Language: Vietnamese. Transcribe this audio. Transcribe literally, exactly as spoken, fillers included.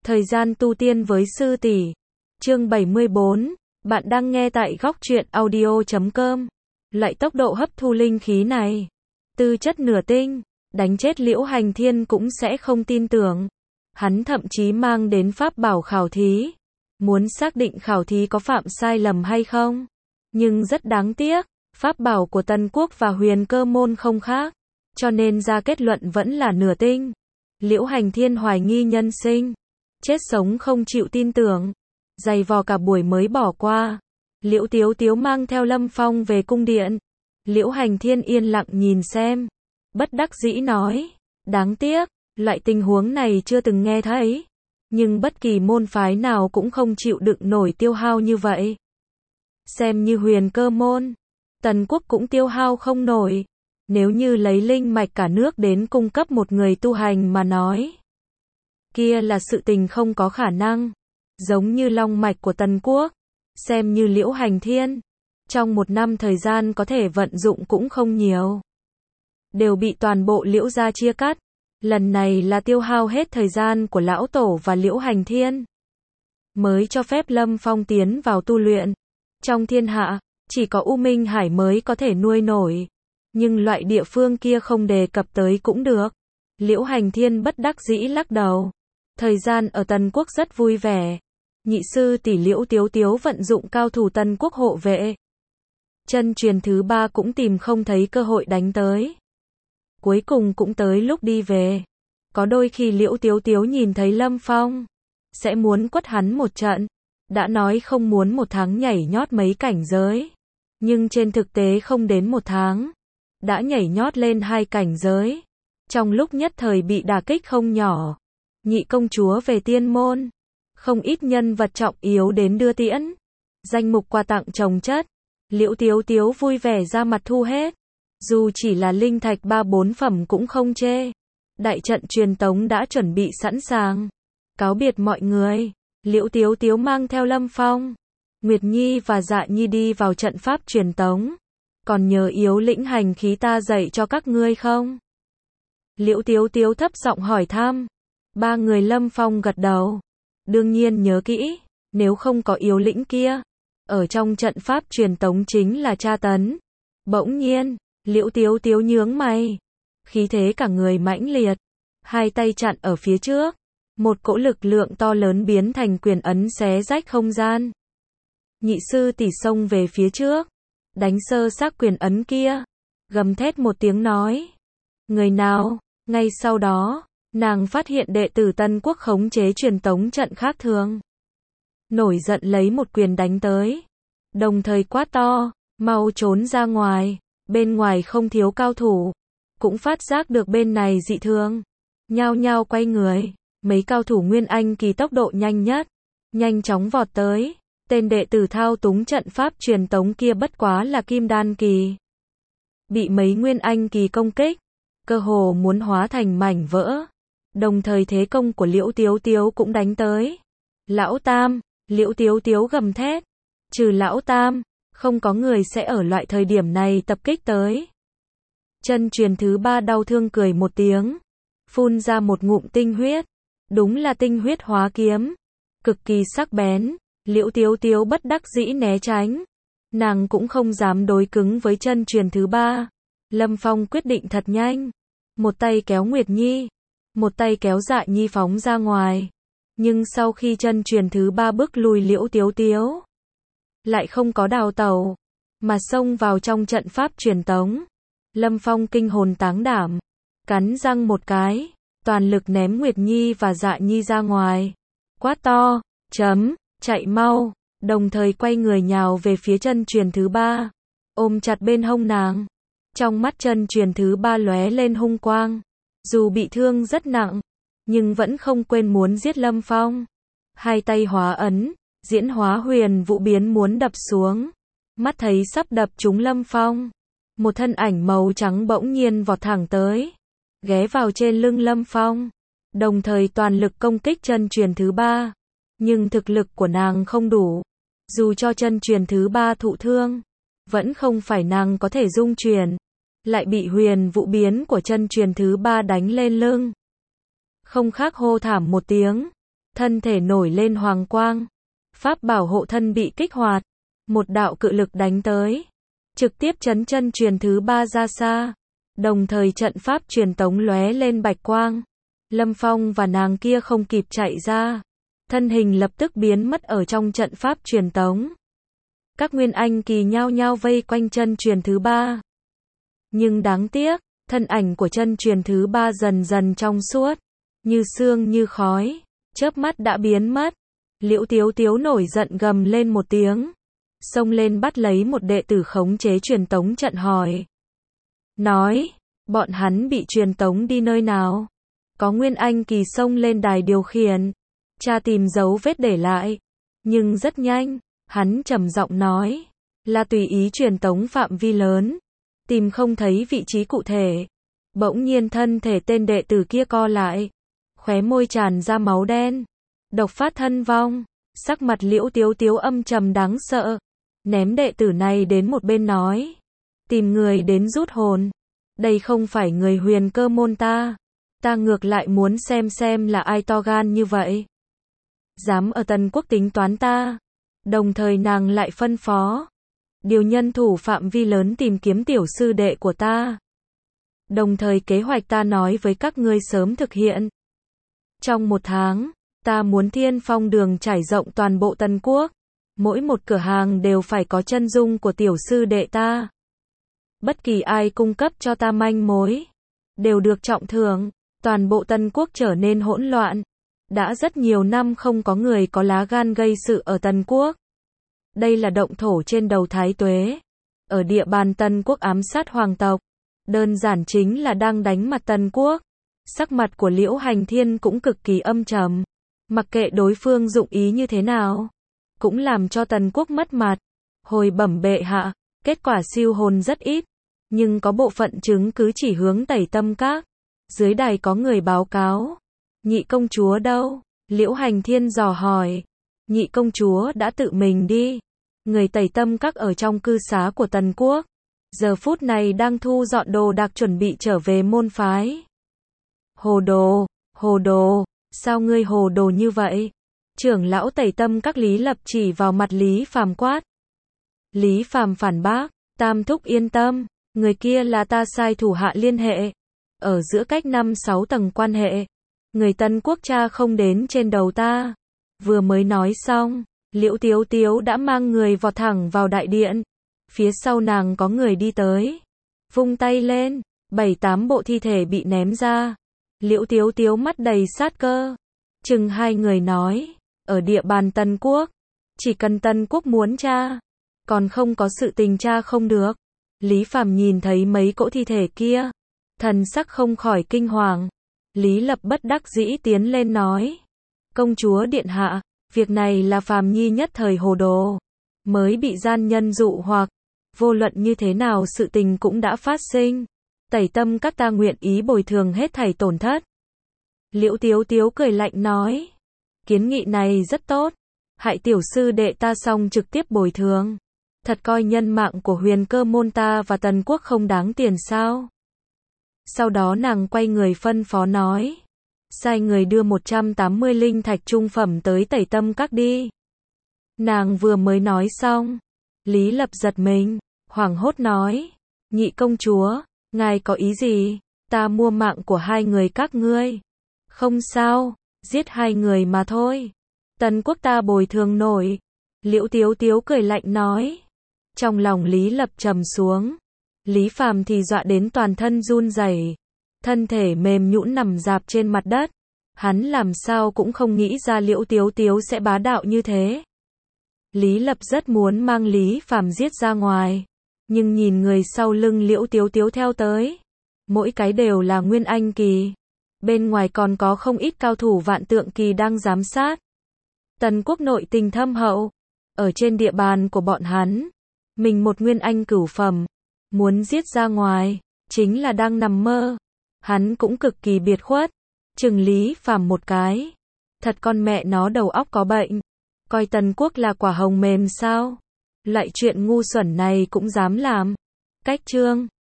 Thời gian tu tiên với sư tỷ. Chương bảy mươi bốn. Bạn đang nghe tại góc truyện audio chấm com. Loại tốc độ hấp thu linh khí này, tư chất nửa tinh, đánh chết Liễu Hành Thiên cũng sẽ không tin tưởng. Hắn thậm chí mang đến pháp bảo khảo thí, muốn xác định khảo thí có phạm sai lầm hay không. Nhưng rất đáng tiếc, pháp bảo của Tần Quốc và Huyền Cơ Môn không khác, cho nên ra kết luận vẫn là nửa tinh. Liễu Hành Thiên hoài nghi nhân sinh, chết sống không chịu tin tưởng, giày vò cả buổi mới bỏ qua. Liễu Tiếu Tiếu mang theo Lâm Phong về cung điện. Liễu Hành Thiên yên lặng nhìn xem, bất đắc dĩ nói, đáng tiếc, loại tình huống này chưa từng nghe thấy, nhưng bất kỳ môn phái nào cũng không chịu đựng nổi tiêu hao như vậy. Xem như Huyền Cơ Môn, Tần Quốc cũng tiêu hao không nổi. Nếu như lấy linh mạch cả nước đến cung cấp một người tu hành mà nói, kia là sự tình không có khả năng. Giống như long mạch của Tần Quốc, xem như Liễu Hành Thiên, trong một năm thời gian có thể vận dụng cũng không nhiều, đều bị toàn bộ Liễu gia chia cắt. Lần này là tiêu hao hết thời gian của lão tổ và Liễu Hành Thiên, mới cho phép Lâm Phong tiến vào tu luyện. Trong thiên hạ, chỉ có U Minh Hải mới có thể nuôi nổi, nhưng loại địa phương kia không đề cập tới cũng được. Liễu Hành Thiên bất đắc dĩ lắc đầu. Thời gian ở Tần Quốc rất vui vẻ. Nhị sư tỷ Liễu Tiếu Tiếu vận dụng cao thủ Tần Quốc hộ vệ. Chân truyền thứ ba cũng tìm không thấy cơ hội đánh tới. Cuối cùng cũng tới lúc đi về. Có đôi khi Liễu Tiếu Tiếu nhìn thấy Lâm Phong, sẽ muốn quất hắn một trận. Đã nói không muốn một tháng nhảy nhót mấy cảnh giới, nhưng trên thực tế không đến một tháng, đã nhảy nhót lên hai cảnh giới. Trong lúc nhất thời bị đả kích không nhỏ. Nhị công chúa về tiên môn, không ít nhân vật trọng yếu đến đưa tiễn. Danh mục quà tặng chồng chất, Liễu Tiếu Tiếu vui vẻ ra mặt thu hết. Dù chỉ là linh thạch ba bốn phẩm cũng không chê. Đại trận truyền tống đã chuẩn bị sẵn sàng. Cáo biệt mọi người, Liễu Tiếu Tiếu mang theo Lâm Phong, Nguyệt Nhi và Dạ Nhi đi vào trận pháp truyền tống. Còn nhớ yếu lĩnh hành khí ta dạy cho các ngươi không? Liễu Tiếu Tiếu thấp giọng hỏi thăm. Ba người Lâm Phong gật đầu. Đương nhiên nhớ kỹ, nếu không có yếu lĩnh kia, ở trong trận pháp truyền tống chính là tra tấn. Bỗng nhiên, Liễu Tiếu Tiếu nhướng mày, khí thế cả người mãnh liệt, hai tay chặn ở phía trước, một cỗ lực lượng to lớn biến thành quyền ấn xé rách không gian. Nhị sư tỷ xông về phía trước, đánh sơ xác quyền ấn kia, gầm thét một tiếng nói, người nào? Ngay sau đó, nàng phát hiện đệ tử Tần Quốc khống chế truyền tống trận khác thường, nổi giận lấy một quyền đánh tới, đồng thời quát to, mau trốn ra ngoài. Bên ngoài không thiếu cao thủ, cũng phát giác được bên này dị thường, nhao nhao quay người. Mấy cao thủ Nguyên Anh kỳ tốc độ nhanh nhất, nhanh chóng vọt tới. Tên đệ tử thao túng trận pháp truyền tống kia bất quá là Kim Đan kỳ, bị mấy Nguyên Anh kỳ công kích, cơ hồ muốn hóa thành mảnh vỡ. Đồng thời thế công của Liễu Tiếu Tiếu cũng đánh tới. Lão Tam, Liễu Tiếu Tiếu gầm thét, trừ Lão Tam, không có người sẽ ở loại thời điểm này tập kích tới. Chân truyền thứ ba đau thương cười một tiếng, phun ra một ngụm tinh huyết, đúng là tinh huyết hóa kiếm, cực kỳ sắc bén. Liễu Tiếu Tiếu bất đắc dĩ né tránh, nàng cũng không dám đối cứng với chân truyền thứ ba. Lâm Phong quyết định thật nhanh, một tay kéo Nguyệt Nhi, một tay kéo Dạ Nhi phóng ra ngoài. Nhưng sau khi chân truyền thứ ba bước lùi Liễu Tiếu Tiếu, lại không có đào tẩu, mà xông vào trong trận pháp truyền tống. Lâm Phong kinh hồn táng đảm, cắn răng một cái, toàn lực ném Nguyệt Nhi và Dạ Nhi ra ngoài, quát to, chấm, chạy mau, đồng thời quay người nhào về phía chân truyền thứ ba, ôm chặt bên hông nàng. Trong mắt chân truyền thứ ba lóe lên hung quang, dù bị thương rất nặng, nhưng vẫn không quên muốn giết Lâm Phong. Hai tay hóa ấn, diễn hóa huyền vũ biến muốn đập xuống, mắt thấy sắp đập trúng Lâm Phong, một thân ảnh màu trắng bỗng nhiên vọt thẳng tới, ghé vào trên lưng Lâm Phong, đồng thời toàn lực công kích chân truyền thứ ba. Nhưng thực lực của nàng không đủ, dù cho chân truyền thứ ba thụ thương, vẫn không phải nàng có thể dung chuyển, lại bị huyền vũ biến của chân truyền thứ ba đánh lên lưng. Không khác hô thảm một tiếng, thân thể nổi lên hoàng quang. Pháp bảo hộ thân bị kích hoạt, một đạo cự lực đánh tới, trực tiếp chấn chân truyền thứ ba ra xa. Đồng thời trận pháp truyền tống lóe lên bạch quang. Lâm Phong và nàng kia không kịp chạy ra, thân hình lập tức biến mất ở trong trận pháp truyền tống. Các nguyên anh kỳ nhao nhao vây quanh chân truyền thứ ba. Nhưng đáng tiếc, thân ảnh của chân truyền thứ ba dần dần trong suốt, như sương như khói, chớp mắt đã biến mất. Liễu Tiếu Tiếu nổi giận gầm lên một tiếng, xông lên bắt lấy một đệ tử khống chế truyền tống trận hỏi. Nói, bọn hắn bị truyền tống đi nơi nào? Có nguyên anh kỳ xông lên đài điều khiển, tra tìm dấu vết để lại. Nhưng rất nhanh, hắn trầm giọng nói, là tùy ý truyền tống phạm vi lớn, tìm không thấy vị trí cụ thể. Bỗng nhiên thân thể tên đệ tử kia co lại, khóe môi tràn ra máu đen, độc phát thân vong. Sắc mặt Liễu Tiếu Tiếu âm trầm đáng sợ, ném đệ tử này đến một bên nói, tìm người đến rút hồn. Đây không phải người Huyền Cơ môn ta, ta ngược lại muốn xem xem là ai to gan như vậy, dám ở Tần Quốc tính toán ta. Đồng thời nàng lại phân phó, điều nhân thủ phạm vi lớn tìm kiếm tiểu sư đệ của ta. Đồng thời kế hoạch ta nói với các ngươi sớm thực hiện. Trong một tháng, ta muốn Thiên Phong đường trải rộng toàn bộ Tần Quốc, mỗi một cửa hàng đều phải có chân dung của tiểu sư đệ ta. Bất kỳ ai cung cấp cho ta manh mối, đều được trọng thưởng. Toàn bộ Tần Quốc trở nên hỗn loạn. Đã rất nhiều năm không có người có lá gan gây sự ở Tần Quốc. Đây là động thổ trên đầu Thái Tuế, ở địa bàn Tần Quốc ám sát hoàng tộc. Đơn giản chính là đang đánh mặt Tần Quốc. Sắc mặt của Liễu Hành Thiên cũng cực kỳ âm trầm. Mặc kệ đối phương dụng ý như thế nào, cũng làm cho Tần Quốc mất mặt. Hồi bẩm bệ hạ, kết quả siêu hồn rất ít, nhưng có bộ phận chứng cứ chỉ hướng Tẩy Tâm Các. Dưới đài có người báo cáo. Nhị công chúa đâu? Liễu Hành Thiên dò hỏi. Nhị công chúa đã tự mình đi. Người Tẩy Tâm Các ở trong cư xá của Tần Quốc, giờ phút này đang thu dọn đồ đạc chuẩn bị trở về môn phái. Hồ đồ, hồ đồ, sao ngươi hồ đồ như vậy? Trưởng lão Tẩy Tâm Các Lý Lập chỉ vào mặt Lý Phàm quát. Lý Phàm phản bác, Tam thúc yên tâm, người kia là ta sai thủ hạ liên hệ. Ở giữa cách năm sáu tầng quan hệ, người Tần Quốc cha không đến trên đầu ta. Vừa mới nói xong, Liễu Tiếu Tiếu đã mang người vọt thẳng vào đại điện. Phía sau nàng có người đi tới, vung tay lên, bảy tám bộ thi thể bị ném ra. Liễu Tiếu Tiếu mắt đầy sát cơ, chừng hai người nói, ở địa bàn Tần Quốc, chỉ cần Tần Quốc muốn tra, còn không có sự tình tra không được. Lý Phàm nhìn thấy mấy cỗ thi thể kia, thần sắc không khỏi kinh hoàng. Lý Lập bất đắc dĩ tiến lên nói, công chúa điện hạ, việc này là Phàm nhi nhất thời hồ đồ, mới bị gian nhân dụ hoặc, vô luận như thế nào sự tình cũng đã phát sinh. Tẩy Tâm Các ta nguyện ý bồi thường hết thảy tổn thất. Liễu Tiếu Tiếu cười lạnh nói, kiến nghị này rất tốt, hại tiểu sư đệ ta xong trực tiếp bồi thường. Thật coi nhân mạng của Huyền Cơ môn ta và Tần Quốc không đáng tiền sao? Sau đó nàng quay người phân phó nói, sai người đưa một trăm tám mươi linh thạch trung phẩm tới Tẩy Tâm Các đi. Nàng vừa mới nói xong, Lý Lập giật mình, hoảng hốt nói, nhị công chúa, ngài có ý gì? Ta mua mạng của hai người các ngươi. Không sao, giết hai người mà thôi. Tần Quốc ta bồi thường nổi. Liễu Tiếu Tiếu cười lạnh nói. Trong lòng Lý Lập trầm xuống. Lý Phàm thì dọa đến toàn thân run rẩy, thân thể mềm nhũn nằm rạp trên mặt đất. Hắn làm sao cũng không nghĩ ra Liễu Tiếu Tiếu sẽ bá đạo như thế. Lý Lập rất muốn mang Lý Phàm giết ra ngoài, nhưng nhìn người sau lưng Liễu Tiếu Tiếu theo tới, mỗi cái đều là nguyên anh kỳ, bên ngoài còn có không ít cao thủ vạn tượng kỳ đang giám sát. Tần Quốc nội tình thâm hậu, ở trên địa bàn của bọn hắn, mình một nguyên anh cửu phẩm, muốn giết ra ngoài, chính là đang nằm mơ. Hắn cũng cực kỳ biệt khuất, chừng Lý Phàm một cái, thật con mẹ nó đầu óc có bệnh, coi Tần Quốc là quả hồng mềm sao? Loại chuyện ngu xuẩn này cũng dám làm. Cách chương